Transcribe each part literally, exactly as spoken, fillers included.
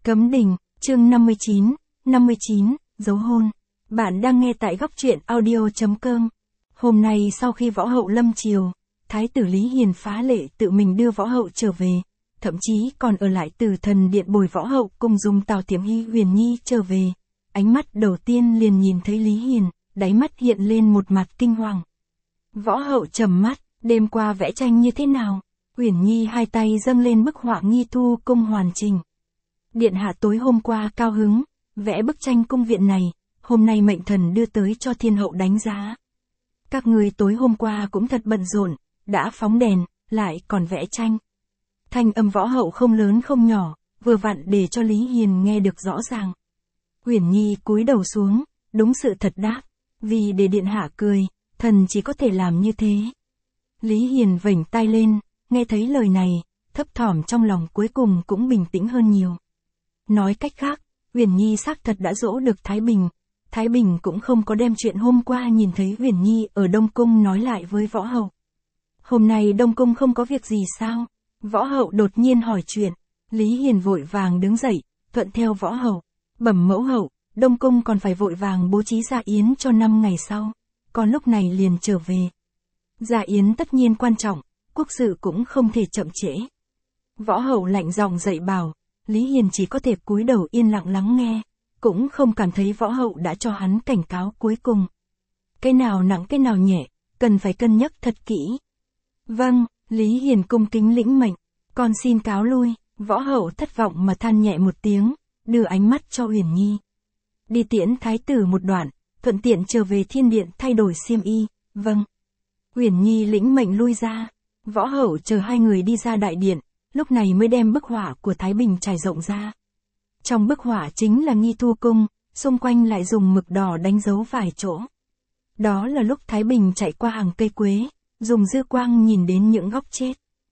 Cấm đình, chương năm mươi chín, năm mươi chín, dấu hôn. Bạn đang nghe tại góc truyện audio.com. Hôm nay sau khi võ hậu lâm triều, Thái tử Lý Hiền phá lệ tự mình đưa võ hậu trở về, thậm chí còn ở lại Tử Thần Điện bồi võ hậu cùng dùng Tào Tiểm Hy Huyền Nhi trở về. Ánh mắt đầu tiên liền nhìn thấy Lý Hiền, đáy mắt hiện lên một mặt kinh hoàng. Võ hậu trầm mắt, đêm qua vẽ tranh như thế nào? Huyền Nhi hai tay dâng lên bức họa nghi thu cung hoàn chỉnh. Điện hạ tối hôm qua cao hứng, vẽ bức tranh cung viện này, hôm nay mệnh thần đưa tới cho thiên hậu đánh giá. Các người tối hôm qua cũng thật bận rộn, đã phóng đèn, lại còn vẽ tranh. Thanh âm võ hậu không lớn không nhỏ, vừa vặn để cho Lý Hiền nghe được rõ ràng. Huyền Nhi cúi đầu xuống, đúng sự thật đáp, vì để điện hạ cười, thần chỉ có thể làm như thế. Lý Hiền vểnh tai lên, nghe thấy lời này, thấp thỏm trong lòng cuối cùng cũng bình tĩnh hơn nhiều. Nói cách khác, Huyền Nhi xác thật đã dỗ được Thái Bình. Thái Bình cũng không có đem chuyện hôm qua nhìn thấy Huyền Nhi ở Đông Cung nói lại với võ hậu. Hôm nay Đông Cung không có việc gì sao? Võ hậu đột nhiên hỏi chuyện. Lý Hiền vội vàng đứng dậy, thuận theo võ hậu. Bẩm mẫu hậu, Đông Cung còn phải vội vàng bố trí dạ yến cho năm ngày sau. Còn lúc này liền trở về. Dạ yến tất nhiên quan trọng, quốc sự cũng không thể chậm trễ. Võ hậu lạnh giọng dạy bảo. Lý Hiền chỉ có thể cúi đầu yên lặng lắng nghe, cũng không cảm thấy võ hậu đã cho hắn cảnh cáo cuối cùng. Cái nào nặng cái nào nhẹ, cần phải cân nhắc thật kỹ. Vâng, Lý Hiền cung kính lĩnh mệnh, con xin cáo lui. Võ hậu thất vọng mà than nhẹ một tiếng, đưa ánh mắt cho Huyền Nhi. Đi tiễn thái tử một đoạn, thuận tiện trở về thiên điện thay đổi xiêm y. Vâng. Huyền Nhi lĩnh mệnh lui ra, võ hậu chờ hai người đi ra đại điện. Lúc này mới đem bức họa của Thái Bình trải rộng ra. Trong bức họa chính là nghi thu cung, xung quanh lại dùng mực đỏ đánh dấu vài chỗ. Đó là lúc Thái Bình chạy qua hàng cây quế, dùng dư quang nhìn đến những góc chết.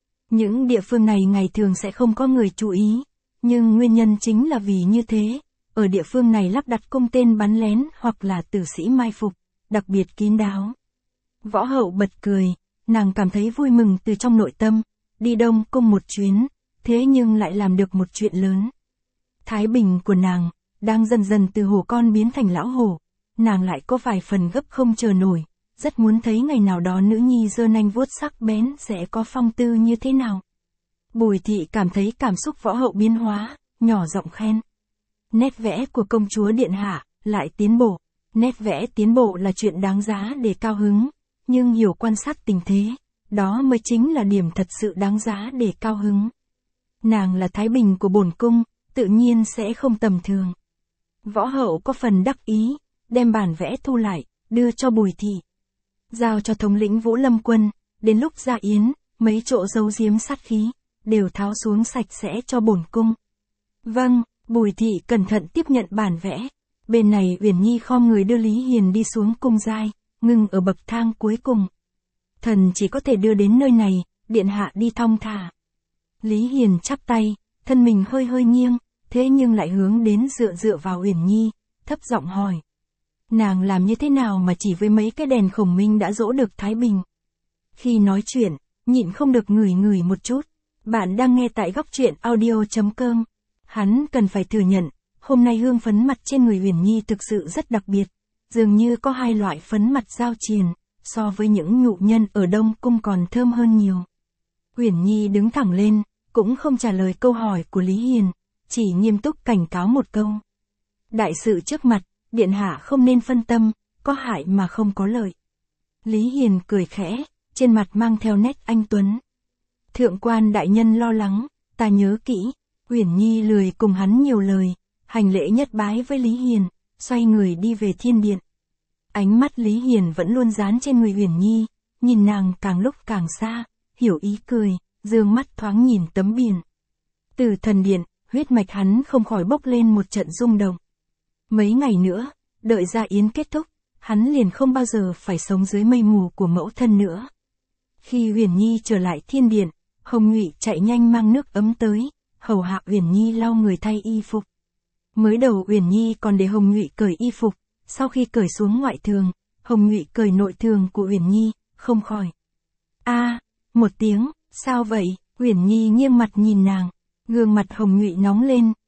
Những địa phương này ngày thường sẽ không có người chú ý, nhưng nguyên nhân chính là vì như thế, ở địa phương này lắp đặt cung tên bắn lén hoặc là tử sĩ mai phục, đặc biệt kín đáo. Võ hậu bật cười, nàng cảm thấy vui mừng từ trong nội tâm. Đi Đông Cung một chuyến, thế nhưng lại làm được một chuyện lớn. Thái Bình của nàng, đang dần dần từ hổ con biến thành lão hổ, nàng lại có vài phần gấp không chờ nổi, rất muốn thấy ngày nào đó nữ nhi giơ nanh vuốt sắc bén sẽ có phong tư như thế nào. Bùi thị cảm thấy cảm xúc võ hậu biến hóa, nhỏ giọng khen. Nét vẽ của công chúa điện hạ, lại tiến bộ, nét vẽ tiến bộ là chuyện đáng giá để cao hứng, nhưng hiểu quan sát tình thế. Đó mới chính là điểm thật sự đáng giá để cao hứng. Nàng là Thái Bình của bổn cung, tự nhiên sẽ không tầm thường. Võ hậu có phần đắc ý, đem bản vẽ thu lại, đưa cho Bùi thị. Giao cho thống lĩnh Vũ Lâm Quân, đến lúc dạ yến, mấy chỗ giấu giếm sát khí, đều tháo xuống sạch sẽ cho bổn cung. Vâng, Bùi thị cẩn thận tiếp nhận bản vẽ. Bên này Huyền Nhi khom người đưa Lý Hiền đi xuống cung giai, ngừng ở bậc thang cuối cùng. Thần chỉ có thể đưa đến nơi này, điện hạ đi thong thả. Lý Hiền chắp tay, thân mình hơi hơi nghiêng, thế nhưng lại hướng đến dựa dựa vào Huyền Nhi, thấp giọng hỏi. Nàng làm như thế nào mà chỉ với mấy cái đèn khổng minh đã dỗ được Thái Bình? Khi nói chuyện, nhịn không được ngửi ngửi một chút. Bạn đang nghe tại góc truyện audio.com. Hắn cần phải thừa nhận, hôm nay hương phấn mặt trên người Huyền Nhi thực sự rất đặc biệt. Dường như có hai loại phấn mặt giao triền. So với những nhụ nhân ở Đông Cung còn thơm hơn nhiều. Huyền Nhi đứng thẳng lên, cũng không trả lời câu hỏi của Lý Hiền, chỉ nghiêm túc cảnh cáo một câu. Đại sự trước mặt, điện hạ không nên phân tâm, có hại mà không có lợi. Lý Hiền cười khẽ, trên mặt mang theo nét anh tuấn. Thượng quan đại nhân lo lắng, ta nhớ kỹ. Huyền Nhi lười cùng hắn nhiều lời, hành lễ nhất bái với Lý Hiền, xoay người đi về thiên điện. Ánh mắt Lý Hiền vẫn luôn dán trên người Huyền Nhi, nhìn nàng càng lúc càng xa, hiểu ý cười, dương mắt thoáng nhìn tấm biển. Từ thần điện, huyết mạch hắn không khỏi bốc lên một trận rung động. Mấy ngày nữa, đợi dạ yến kết thúc, hắn liền không bao giờ phải sống dưới mây mù của mẫu thân nữa. Khi Huyền Nhi trở lại thiên điện, Hồng Nhụy chạy nhanh mang nước ấm tới, hầu hạ Huyền Nhi lau người thay y phục. Mới đầu Huyền Nhi còn để Hồng Nhụy cởi y phục. Sau khi cởi xuống ngoại thường, Hồng Nhụy cởi nội thường của Huyền Nhi, không khỏi. A, à, một tiếng, sao vậy? Huyền Nhi nghiêng mặt nhìn nàng, gương mặt Hồng Nhụy nóng lên,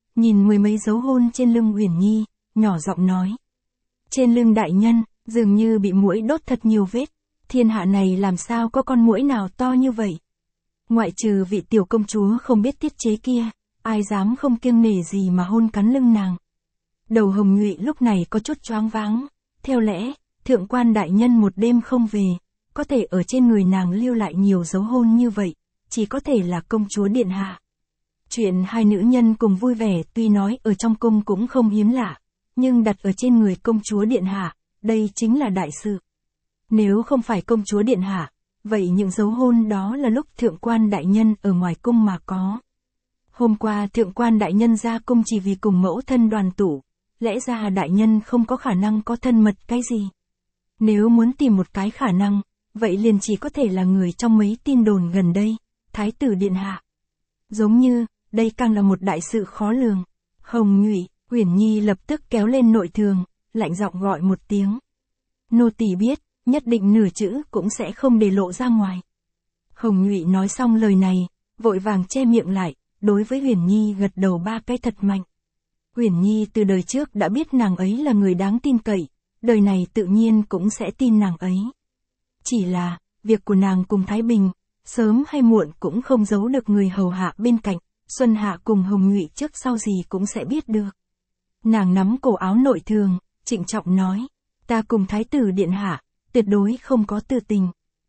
nhìn mười mấy dấu hôn trên lưng Uyển Nhi, nhỏ giọng nói. Trên lưng đại nhân, dường như bị muỗi đốt thật nhiều vết, thiên hạ này làm sao có con muỗi nào to như vậy. Ngoại trừ vị tiểu công chúa không biết tiết chế kia, ai dám không kiêng nể gì mà hôn cắn lưng nàng. Đầu Hồng Nhụy lúc này có chút choáng váng, theo lẽ, thượng quan đại nhân một đêm không về, có thể ở trên người nàng lưu lại nhiều dấu hôn như vậy, chỉ có thể là công chúa điện hạ. Chuyện hai nữ nhân cùng vui vẻ tuy nói ở trong cung cũng không hiếm lạ, nhưng đặt ở trên người công chúa điện hạ, đây chính là đại sự. Nếu không phải công chúa điện hạ, vậy những dấu hôn đó là lúc thượng quan đại nhân ở ngoài cung mà có. Hôm qua thượng quan đại nhân ra cung chỉ vì cùng mẫu thân đoàn tụ, lẽ ra đại nhân không có khả năng có thân mật cái gì. Nếu muốn tìm một cái khả năng, vậy liền chỉ có thể là người trong mấy tin đồn gần đây, thái tử điện hạ. Giống như, đây càng là một đại sự khó lường. Hồng Nhụy, Uyển Nhi lập tức kéo lên nội thường, lạnh giọng gọi một tiếng. Nô tỳ biết, nhất định nửa chữ cũng sẽ không để lộ ra ngoài. Hồng Nhụy nói xong lời này, vội vàng che miệng lại, đối với Uyển Nhi gật đầu ba cái thật mạnh. Uyển Nhi từ đời trước đã biết nàng ấy là người đáng tin cậy, đời này tự nhiên cũng sẽ tin nàng ấy. Chỉ là, việc của nàng cùng Thái Bình, sớm hay muộn cũng không giấu được người hầu hạ bên cạnh, Xuân Hạ cùng Hồng Nhụy trước sau gì cũng sẽ biết được. Nàng nắm cổ áo nội thường, trịnh trọng nói, ta cùng Thái tử điện hạ, tuyệt đối không có tư tình.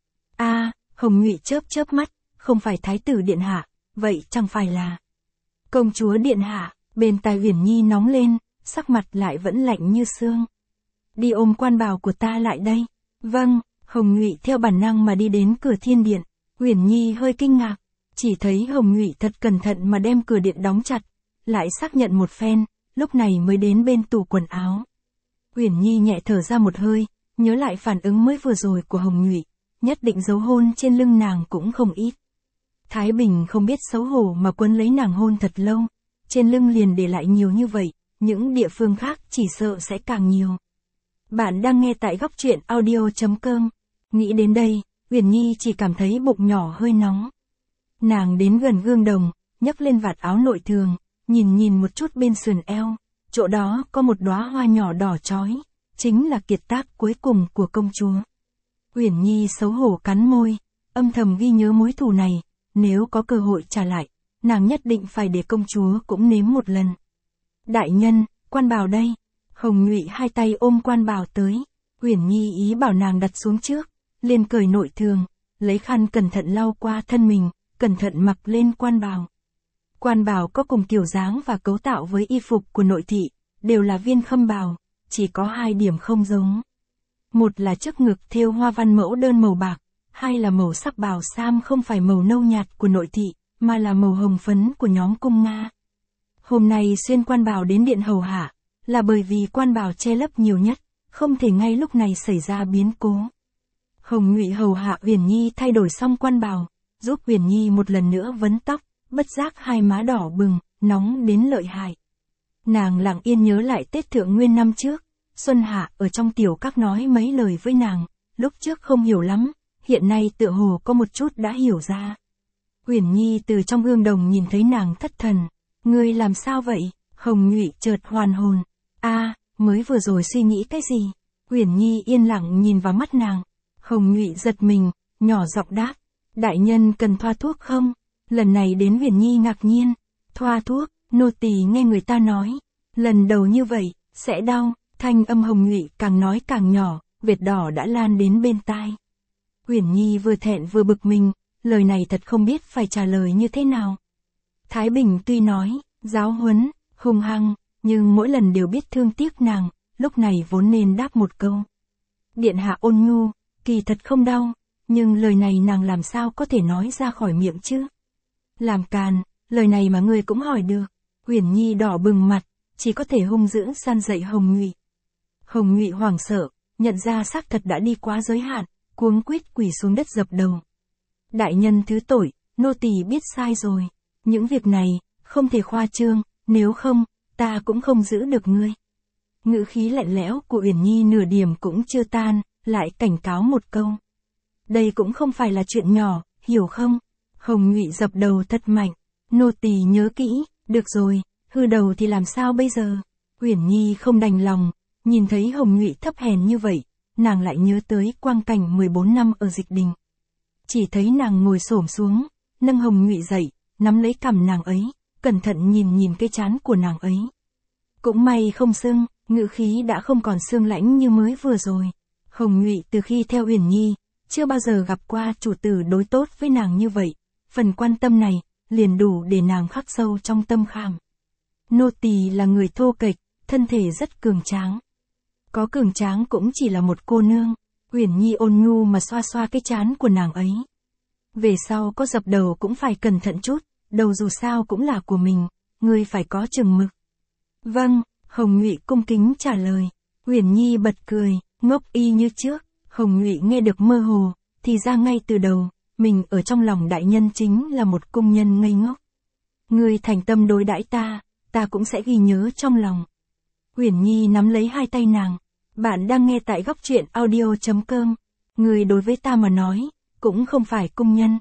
A, à, Hồng Nhụy chớp chớp mắt, không phải Thái tử điện hạ, vậy chẳng phải là công chúa điện hạ. Bên tai Uyển Nhi nóng lên, sắc mặt lại vẫn lạnh như xương. Đi ôm quan bào của ta lại đây. Vâng, Hồng Nhụy theo bản năng mà đi đến cửa thiên điện. Uyển Nhi hơi kinh ngạc, chỉ thấy Hồng Nhụy thật cẩn thận mà đem cửa điện đóng chặt, lại xác nhận một phen, lúc này mới đến bên tủ quần áo. Uyển Nhi nhẹ thở ra một hơi, nhớ lại phản ứng mới vừa rồi của Hồng Nhụy, nhất định dấu hôn trên lưng nàng cũng không ít. Thái Bình không biết xấu hổ mà quấn lấy nàng hôn thật lâu. Trên lưng liền để lại nhiều như vậy, những địa phương khác chỉ sợ sẽ càng nhiều. Bạn đang nghe tại góc truyện audio chấm com. Nghĩ đến đây, Uyển Nhi chỉ cảm thấy bụng nhỏ hơi nóng. Nàng đến gần gương đồng, nhấc lên vạt áo nội thường, nhìn nhìn một chút bên sườn eo, chỗ đó có một đóa hoa nhỏ đỏ chói, chính là kiệt tác cuối cùng của công chúa. Uyển Nhi xấu hổ cắn môi, âm thầm ghi nhớ mối thù này, nếu có cơ hội trả lại, nàng nhất định phải để công chúa cũng nếm một lần. Đại nhân, quan bào đây. Hồng Nhụy hai tay ôm quan bào tới. Uyển Nhi ý bảo nàng đặt xuống trước, liền cởi nội thường, lấy khăn cẩn thận lau qua thân mình, cẩn thận mặc lên quan bào. Quan bào có cùng kiểu dáng và cấu tạo với y phục của nội thị, đều là viên khâm bào, chỉ có hai điểm không giống. Một là trước ngực thêu hoa văn mẫu đơn màu bạc, hai là màu sắc bào sam không phải màu nâu nhạt của nội thị, mà là màu hồng phấn của nhóm cung Nga. Hôm nay xuyên quan bào đến điện hầu hạ, là bởi vì quan bào che lấp nhiều nhất, không thể ngay lúc này xảy ra biến cố. Hồng Nhụy hầu hạ Uyển Nhi thay đổi xong quan bào, giúp Uyển Nhi một lần nữa vấn tóc, bất giác hai má đỏ bừng, nóng đến lợi hại. Nàng lặng yên nhớ lại Tết Thượng Nguyên năm trước, Xuân Hạ ở trong tiểu các nói mấy lời với nàng, lúc trước không hiểu lắm, hiện nay tựa hồ có một chút đã hiểu ra. Uyển Nhi từ trong gương đồng nhìn thấy nàng thất thần. Ngươi làm sao vậy? Hồng Nhụy chợt hoàn hồn. A, à, mới vừa rồi suy nghĩ cái gì? Uyển Nhi yên lặng nhìn vào mắt nàng. Hồng Nhụy giật mình, nhỏ giọng đáp. Đại nhân cần thoa thuốc không? Lần này đến Uyển Nhi ngạc nhiên. Thoa thuốc, nô tỳ nghe người ta nói. Lần đầu như vậy, sẽ đau. Thanh âm Hồng Nhụy càng nói càng nhỏ, vệt đỏ đã lan đến bên tai. Uyển Nhi vừa thẹn vừa bực mình. Lời này thật không biết phải trả lời như thế nào. Thái Bình tuy nói, giáo huấn, hung hăng, nhưng mỗi lần đều biết thương tiếc nàng, lúc này vốn nên đáp một câu. Điện hạ ôn nhu, kỳ thật không đau, nhưng lời này nàng làm sao có thể nói ra khỏi miệng chứ? Làm càn, lời này mà ngươi cũng hỏi được. Uyển Nhi đỏ bừng mặt, chỉ có thể hung dữ san dậy Hồng Nhụy. Hồng Nhụy hoảng sợ, nhận ra xác thật đã đi quá giới hạn, cuống quýt quỳ xuống đất dập đầu. Đại nhân thứ tội, nô tỳ biết sai rồi. Những việc này, không thể khoa trương, nếu không, ta cũng không giữ được ngươi. Ngữ khí lạnh lẽo của Uyển Nhi nửa điểm cũng chưa tan, lại cảnh cáo một câu. Đây cũng không phải là chuyện nhỏ, hiểu không? Hồng Nhụy dập đầu thật mạnh. Nô tỳ nhớ kỹ, được rồi, hư đầu thì làm sao bây giờ? Uyển Nhi không đành lòng, nhìn thấy Hồng Nhụy thấp hèn như vậy, nàng lại nhớ tới quang cảnh mười bốn năm ở Dịch Đình. Chỉ thấy nàng ngồi xổm xuống, nâng Hồng Nhụy dậy, nắm lấy cằm nàng ấy, cẩn thận nhìn nhìn cái trán của nàng ấy. Cũng may không sưng, ngữ khí đã không còn sương lãnh như mới vừa rồi. Hồng Nhụy từ khi theo Uyển Nhi, chưa bao giờ gặp qua chủ tử đối tốt với nàng như vậy, phần quan tâm này, liền đủ để nàng khắc sâu trong tâm khảm. Nô tỳ là người thô kệch, thân thể rất cường tráng. Có cường tráng cũng chỉ là một cô nương. Uyển Nhi ôn nhu mà xoa xoa cái trán của nàng ấy. Về sau có dập đầu cũng phải cẩn thận chút, đầu dù sao cũng là của mình, ngươi phải có chừng mực. Vâng, Hồng Nhụy cung kính trả lời. Uyển Nhi bật cười, ngốc y như trước. Hồng Nhụy nghe được mơ hồ, thì ra ngay từ đầu, mình ở trong lòng đại nhân chính là một cung nhân ngây ngốc. Ngươi thành tâm đối đãi ta, ta cũng sẽ ghi nhớ trong lòng. Uyển Nhi nắm lấy hai tay nàng. Bạn đang nghe tại góc truyện audio chấm com. Người đối với ta mà nói, cũng không phải cung nhân.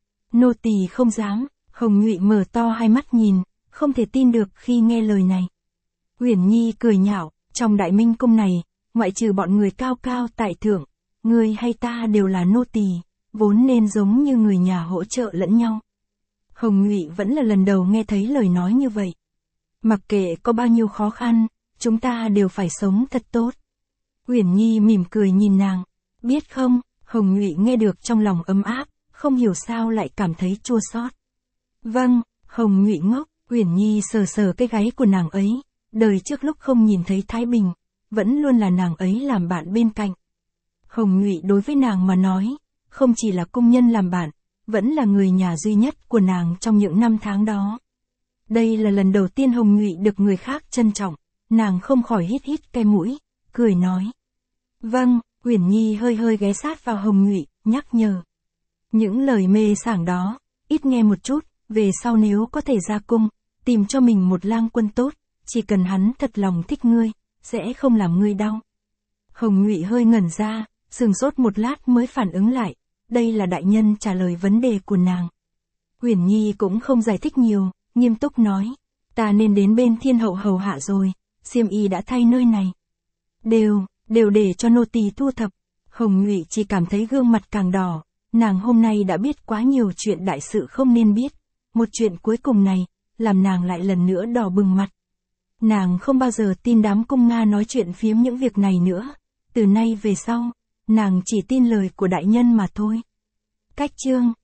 Nô tỳ không dám. Hồng Nhụy mở to hai mắt nhìn, không thể tin được khi nghe lời này. Uyển Nhi cười nhạo, trong Đại Minh cung này, ngoại trừ bọn người cao cao tại thượng, ngươi hay ta đều là nô tỳ, vốn nên giống như người nhà hỗ trợ lẫn nhau. Hồng Nhụy vẫn là lần đầu nghe thấy lời nói như vậy. Mặc kệ có bao nhiêu khó khăn, chúng ta đều phải sống thật tốt. Uyển Nhi mỉm cười nhìn nàng. Biết không, Hồng Nhụy nghe được trong lòng ấm áp, không hiểu sao lại cảm thấy chua xót. Vâng, Hồng Nhụy ngốc. Uyển Nhi sờ sờ cái gáy của nàng ấy. Đời trước lúc không nhìn thấy Thái Bình, vẫn luôn là nàng ấy làm bạn bên cạnh. Hồng Nhụy đối với nàng mà nói, không chỉ là cung nhân làm bạn, vẫn là người nhà duy nhất của nàng trong những năm tháng đó. Đây là lần đầu tiên Hồng Nhụy được người khác trân trọng, nàng không khỏi hít hít cái mũi, cười nói. Vâng, Uyển Nhi hơi hơi ghé sát vào Hồng Nhụy, nhắc nhở. Những lời mê sảng đó, ít nghe một chút, về sau nếu có thể ra cung, tìm cho mình một lang quân tốt, chỉ cần hắn thật lòng thích ngươi, sẽ không làm ngươi đau. Hồng Nhụy hơi ngẩn ra, sừng sốt một lát mới phản ứng lại, đây là đại nhân trả lời vấn đề của nàng. Uyển Nhi cũng không giải thích nhiều, nghiêm túc nói, ta nên đến bên thiên hậu hầu hạ rồi, xiêm y đã thay nơi này. Đều, đều để cho nô tỳ thu thập. Hồng Nhụy chỉ cảm thấy gương mặt càng đỏ, nàng hôm nay đã biết quá nhiều chuyện đại sự không nên biết, một chuyện cuối cùng này, làm nàng lại lần nữa đỏ bừng mặt. Nàng không bao giờ tin đám cung Nga nói chuyện phiếm những việc này nữa, từ nay về sau, nàng chỉ tin lời của đại nhân mà thôi. Cách chương